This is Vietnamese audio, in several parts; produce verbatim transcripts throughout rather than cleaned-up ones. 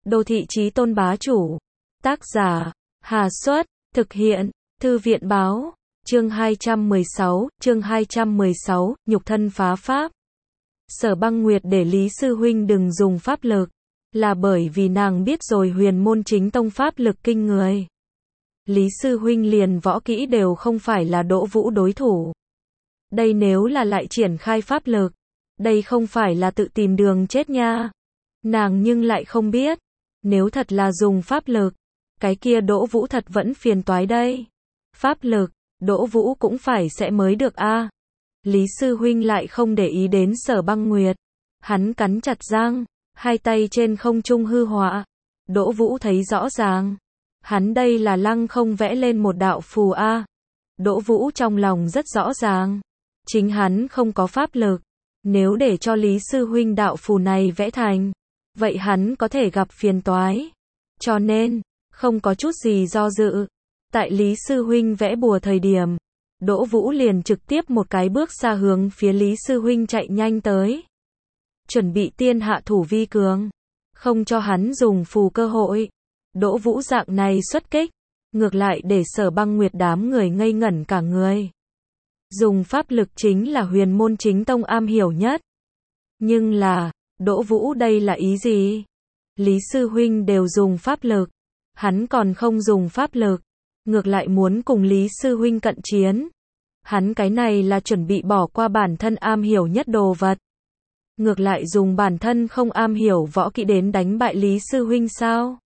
Đô thị chí tôn bá chủ. Tác giả, Hà Xuất, thực hiện, Thư viện báo, chương hai trăm mười sáu, chương hai trăm mười sáu, nhục thân phá pháp. Sở Băng Nguyệt để Lý Sư Huynh đừng dùng pháp lực, là bởi vì nàng biết rồi huyền môn chính tông pháp lực kinh người. Lý Sư Huynh liền võ kỹ đều không phải là Đỗ Vũ đối thủ. Đây nếu là lại triển khai pháp lực, đây không phải là tự tìm đường chết nha. Nàng nhưng lại không biết, nếu thật là dùng pháp lực, cái kia Đỗ Vũ thật vẫn phiền toái đây. Pháp lực, Đỗ Vũ cũng phải sẽ mới được a. Lý Sư Huynh lại không để ý đến Sở Băng Nguyệt. Hắn cắn chặt răng, hai tay trên không trung hư họa. Đỗ Vũ thấy rõ ràng. Hắn đây là lăng không vẽ lên một đạo phù a. Đỗ Vũ trong lòng rất rõ ràng. Chính hắn không có pháp lực. Nếu để cho Lý Sư Huynh đạo phù này vẽ thành, vậy hắn có thể gặp phiền toái. Cho nên, không có chút gì do dự. Tại Lý Sư Huynh vẽ bùa thời điểm, Đỗ Vũ liền trực tiếp một cái bước xa hướng phía Lý Sư Huynh chạy nhanh tới. Chuẩn bị tiên hạ thủ vi cường. Không cho hắn dùng phù cơ hội. Đỗ Vũ dạng này xuất kích. Ngược lại để Sở Băng Nguyệt đám người ngây ngẩn cả người. Dùng pháp lực chính là huyền môn chính tông am hiểu nhất. Nhưng là, Đỗ Vũ đây là ý gì? Lý Sư Huynh đều dùng pháp lực. Hắn còn không dùng pháp lực. Ngược lại muốn cùng Lý Sư Huynh cận chiến. Hắn cái này là chuẩn bị bỏ qua bản thân am hiểu nhất đồ vật. Ngược lại dùng bản thân không am hiểu võ kỹ đến đánh bại Lý Sư Huynh sao?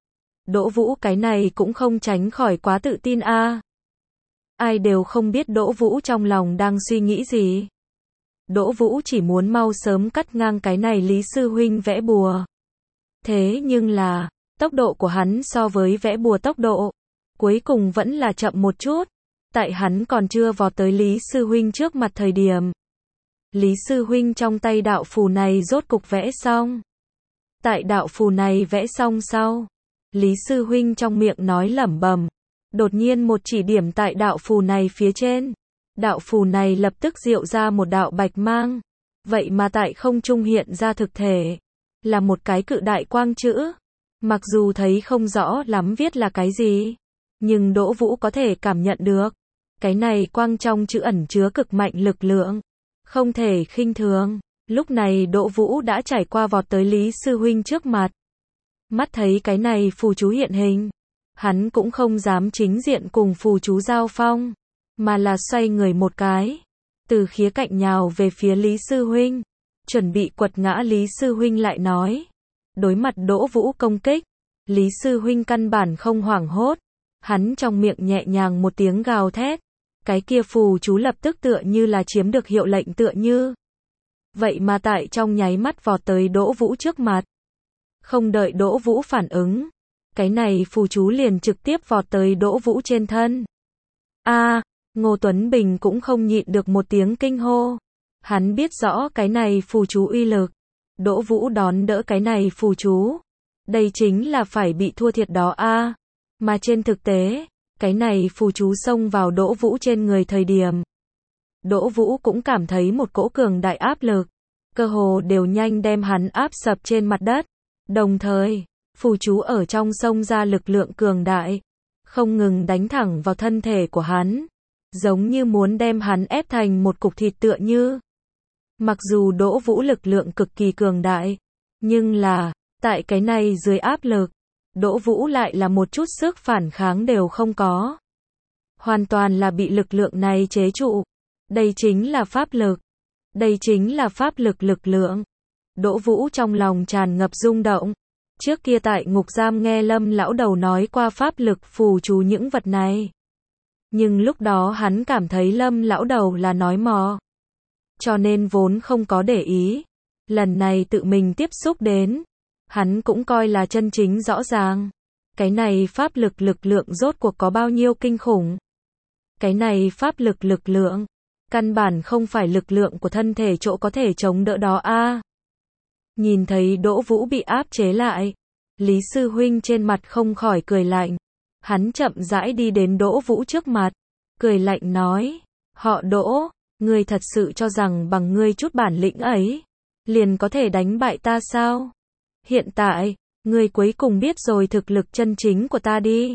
Đỗ Vũ cái này cũng không tránh khỏi quá tự tin a. Ai đều không biết Đỗ Vũ trong lòng đang suy nghĩ gì. Đỗ Vũ chỉ muốn mau sớm cắt ngang cái này Lý Sư Huynh vẽ bùa. Thế nhưng là, tốc độ của hắn so với vẽ bùa tốc độ, cuối cùng vẫn là chậm một chút. Tại hắn còn chưa vọt tới Lý Sư Huynh trước mặt thời điểm. Lý Sư Huynh trong tay đạo phù này rốt cục vẽ xong. Tại đạo phù này vẽ xong sau, Lý Sư Huynh trong miệng nói lẩm bẩm. Đột nhiên một chỉ điểm tại đạo phù này phía trên. Đạo phù này lập tức diệu ra một đạo bạch mang. Vậy mà tại không trung hiện ra thực thể. Là một cái cự đại quang chữ. Mặc dù thấy không rõ lắm viết là cái gì. Nhưng Đỗ Vũ có thể cảm nhận được. Cái này quang trong chữ ẩn chứa cực mạnh lực lượng. Không thể khinh thường. Lúc này Đỗ Vũ đã trải qua vọt tới Lý Sư Huynh trước mặt. Mắt thấy cái này phù chú hiện hình. Hắn cũng không dám chính diện cùng phù chú giao phong. Mà là xoay người một cái. Từ khía cạnh nhào về phía Lý Sư Huynh. Chuẩn bị quật ngã Lý Sư Huynh lại nói. Đối mặt Đỗ Vũ công kích. Lý Sư Huynh căn bản không hoảng hốt. Hắn trong miệng nhẹ nhàng một tiếng gào thét. Cái kia phù chú lập tức tựa như là chiếm được hiệu lệnh tựa như. Vậy mà tại trong nháy mắt vọt tới Đỗ Vũ trước mặt. Không đợi Đỗ Vũ phản ứng. Cái này phù chú liền trực tiếp vọt tới Đỗ Vũ trên thân. A, à, Ngô Tuấn Bình cũng không nhịn được một tiếng kinh hô. Hắn biết rõ cái này phù chú uy lực. Đỗ Vũ đón đỡ cái này phù chú. Đây chính là phải bị thua thiệt đó a. À. Mà trên thực tế, cái này phù chú xông vào Đỗ Vũ trên người thời điểm. Đỗ Vũ cũng cảm thấy một cỗ cường đại áp lực. Cơ hồ đều nhanh đem hắn áp sập trên mặt đất. Đồng thời, phù chú ở trong xông ra lực lượng cường đại. Không ngừng đánh thẳng vào thân thể của hắn. Giống như muốn đem hắn ép thành một cục thịt tựa như. Mặc dù Đỗ Vũ lực lượng cực kỳ cường đại. Nhưng là, tại cái này dưới áp lực. Đỗ Vũ lại là một chút sức phản kháng đều không có. Hoàn toàn là bị lực lượng này chế trụ. Đây chính là pháp lực. Đây chính là pháp lực lực lượng. Đỗ Vũ trong lòng tràn ngập rung động. Trước kia tại ngục giam nghe Lâm lão đầu nói qua pháp lực phù chú những vật này. Nhưng lúc đó hắn cảm thấy Lâm lão đầu là nói mò. Cho nên vốn không có để ý. Lần này tự mình tiếp xúc đến. Hắn cũng coi là chân chính rõ ràng. Cái này pháp lực lực lượng rốt cuộc có bao nhiêu kinh khủng. Cái này pháp lực lực lượng. Căn bản không phải lực lượng của thân thể chỗ có thể chống đỡ đó a. À. Nhìn thấy Đỗ Vũ bị áp chế lại. Lý Sư Huynh trên mặt không khỏi cười lạnh. Hắn chậm rãi đi đến Đỗ Vũ trước mặt. Cười lạnh nói. Họ Đỗ, ngươi thật sự cho rằng bằng ngươi chút bản lĩnh ấy. Liền có thể đánh bại ta sao? Hiện tại, Ngươi cuối cùng biết rồi thực lực chân chính của ta đi.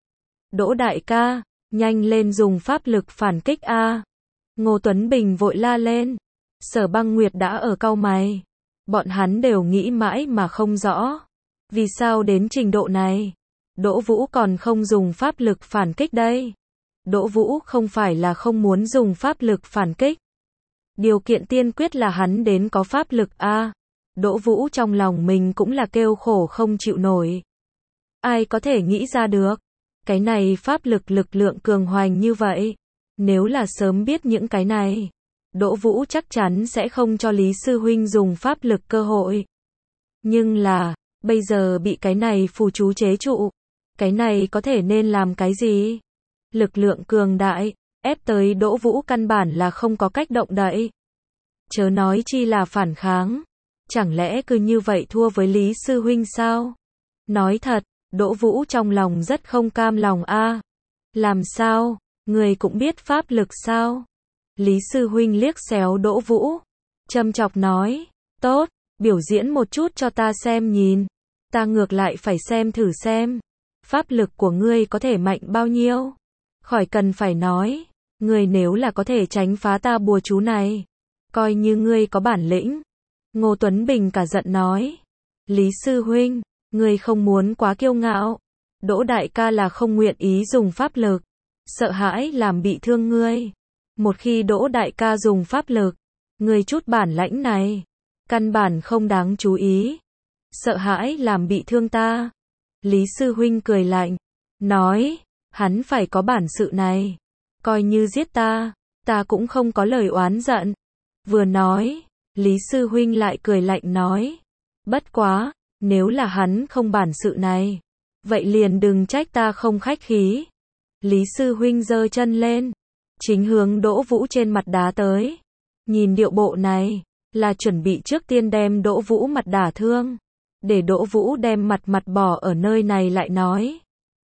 Đỗ đại ca, nhanh lên dùng pháp lực phản kích a. Ngô Tuấn Bình vội la lên. Sở Băng Nguyệt đã ở cau mày. Bọn hắn đều nghĩ mãi mà không rõ. Vì sao đến trình độ này? Đỗ Vũ còn không dùng pháp lực phản kích đây. Đỗ Vũ không phải là không muốn dùng pháp lực phản kích. Điều kiện tiên quyết là hắn đến có pháp lực a. Đỗ Vũ trong lòng mình cũng là kêu khổ không chịu nổi. Ai có thể nghĩ ra được? Cái này pháp lực lực lượng cường hoành như vậy. Nếu là sớm biết những cái này, Đỗ Vũ chắc chắn sẽ không cho Lý Sư Huynh dùng pháp lực cơ hội. Nhưng là, bây giờ bị cái này phù chú chế trụ. Cái này có thể nên làm cái gì? Lực lượng cường đại, ép tới Đỗ Vũ căn bản là không có cách động đậy. Chớ nói chi là phản kháng. Chẳng lẽ cứ như vậy thua với Lý Sư Huynh sao? Nói thật, Đỗ Vũ trong lòng rất không cam lòng a. Làm sao? Người cũng biết pháp lực sao? Lý Sư Huynh liếc xéo Đỗ Vũ. Châm chọc nói. Tốt, biểu diễn một chút cho ta xem nhìn. Ta ngược lại phải xem thử xem. Pháp lực của ngươi có thể mạnh bao nhiêu? Khỏi cần phải nói. Ngươi nếu là có thể tránh phá ta bùa chú này, coi như ngươi có bản lĩnh. Ngô Tuấn Bình cả giận nói. Lý Sư Huynh, ngươi không muốn quá kiêu ngạo. Đỗ đại ca là không nguyện ý dùng pháp lực. Sợ hãi làm bị thương ngươi. Một khi Đỗ đại ca dùng pháp lực, ngươi chút bản lãnh này, căn bản không đáng chú ý. Sợ hãi làm bị thương ta. Lý Sư Huynh cười lạnh, nói, hắn phải có bản sự này. Coi như giết ta, ta cũng không có lời oán giận. Vừa nói, Lý Sư Huynh lại cười lạnh nói, bất quá, nếu là hắn không bản sự này, vậy liền đừng trách ta không khách khí. Lý Sư Huynh giơ chân lên, chính hướng Đỗ Vũ trên mặt đá tới. Nhìn điệu bộ này, là chuẩn bị trước tiên đem Đỗ Vũ mặt đả thương, để Đỗ Vũ đem mặt mặt bỏ ở nơi này lại nói.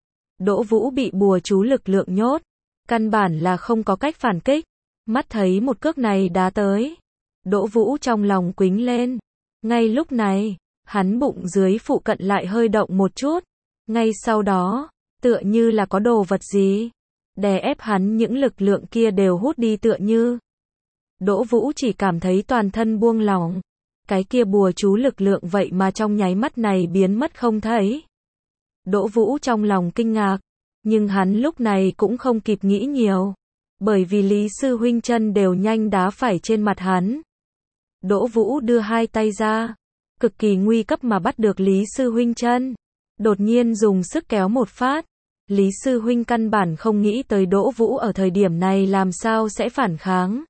Đỗ Vũ bị bùa chú lực lượng nhốt, căn bản là không có cách phản kích. Mắt thấy một cước này đá tới, Đỗ Vũ trong lòng quính lên. Ngay lúc này, hắn bụng dưới phụ cận lại hơi động một chút. Ngay sau đó, tựa như là có đồ vật gì đè ép hắn, những lực lượng kia đều hút đi tựa như. Đỗ Vũ chỉ cảm thấy toàn thân buông lỏng. Cái kia bùa chú lực lượng vậy mà trong nháy mắt này biến mất không thấy. Đỗ Vũ trong lòng kinh ngạc, nhưng hắn lúc này cũng không kịp nghĩ nhiều, bởi vì Lý Sư Huynh chân đều nhanh đá phải trên mặt hắn. Đỗ Vũ đưa hai tay ra, cực kỳ nguy cấp mà bắt được Lý Sư Huynh chân, đột nhiên dùng sức kéo một phát. Lý Sư Huynh căn bản không nghĩ tới Đỗ Vũ ở thời điểm này làm sao sẽ phản kháng.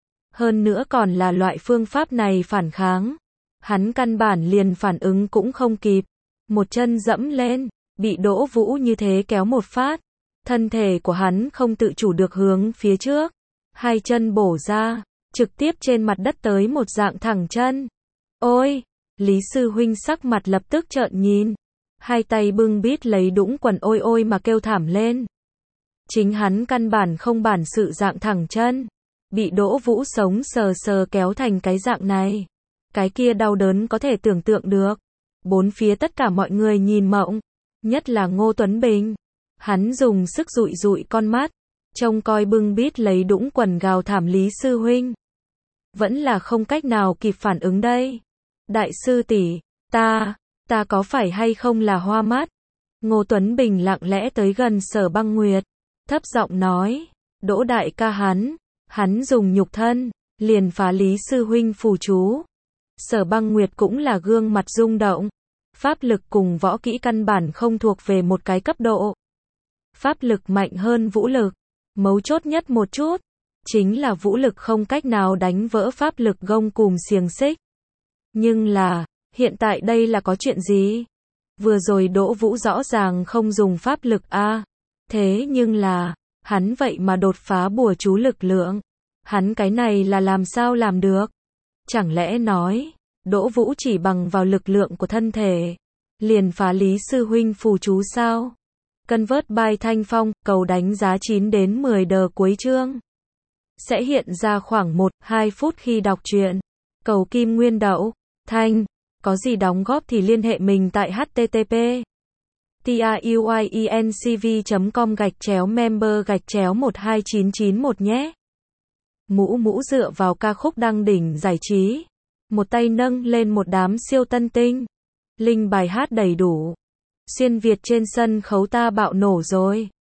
Hơn nữa còn là loại phương pháp này phản kháng. Hắn căn bản liền phản ứng cũng không kịp. Một chân dẫm lên, bị Đỗ Vũ như thế kéo một phát. Thân thể của hắn không tự chủ được hướng phía trước. Hai chân bổ ra, trực tiếp trên mặt đất tới một dạng thẳng chân. Ôi! Lý Sư Huynh sắc mặt lập tức trợn nhìn. Hai tay bưng bít lấy đũng quần ôi ôi mà kêu thảm lên. Chính hắn căn bản không bản sự dạng thẳng chân. Bị Đỗ Vũ sống sờ sờ kéo thành cái dạng này. Cái kia đau đớn có thể tưởng tượng được. Bốn phía tất cả mọi người nhìn mộng. Nhất là Ngô Tuấn Bình. Hắn dùng sức dụi dụi con mắt. Trông coi bưng bít lấy đũng quần gào thảm Lý Sư Huynh. Vẫn là không cách nào kịp phản ứng đây. Đại sư tỷ, ta, ta có phải hay không là hoa mắt? Ngô Tuấn Bình lặng lẽ tới gần Sở Băng Nguyệt. Thấp giọng nói, Đỗ đại ca hắn. Hắn dùng nhục thân, liền phá Lý Sư Huynh phù chú. Sở Băng Nguyệt cũng là gương mặt rung động. Pháp lực cùng võ kỹ căn bản không thuộc về một cái cấp độ. Pháp lực mạnh hơn vũ lực. Mấu chốt nhất một chút, chính là vũ lực không cách nào đánh vỡ pháp lực gông cùm xiềng xích. Nhưng là, hiện tại đây là có chuyện gì? Vừa rồi Đỗ Vũ rõ ràng không dùng pháp lực a. Thế nhưng là, hắn vậy mà đột phá bùa chú lực lượng. Hắn cái này là làm sao làm được? Chẳng lẽ nói, Đỗ Vũ chỉ bằng vào lực lượng của thân thể, liền phá Lý Sư Huynh phù chú sao? Convert by Thanh Phong, cầu đánh giá chín đến mười đờ cuối chương. Sẽ hiện ra khoảng một đến hai phút khi đọc truyện. Cầu kim nguyên đậu, Thanh. Có gì đóng góp thì liên hệ mình tại h t t p truyencv chấm com gạch chéo member gạch chéo một hai chín chín một nhé. Mũ mũ dựa vào ca khúc đăng đỉnh giải trí. Một tay nâng lên một đám siêu tân tinh. Link bài hát đầy đủ. Xuyên Việt trên sân khấu ta bạo nổ rồi.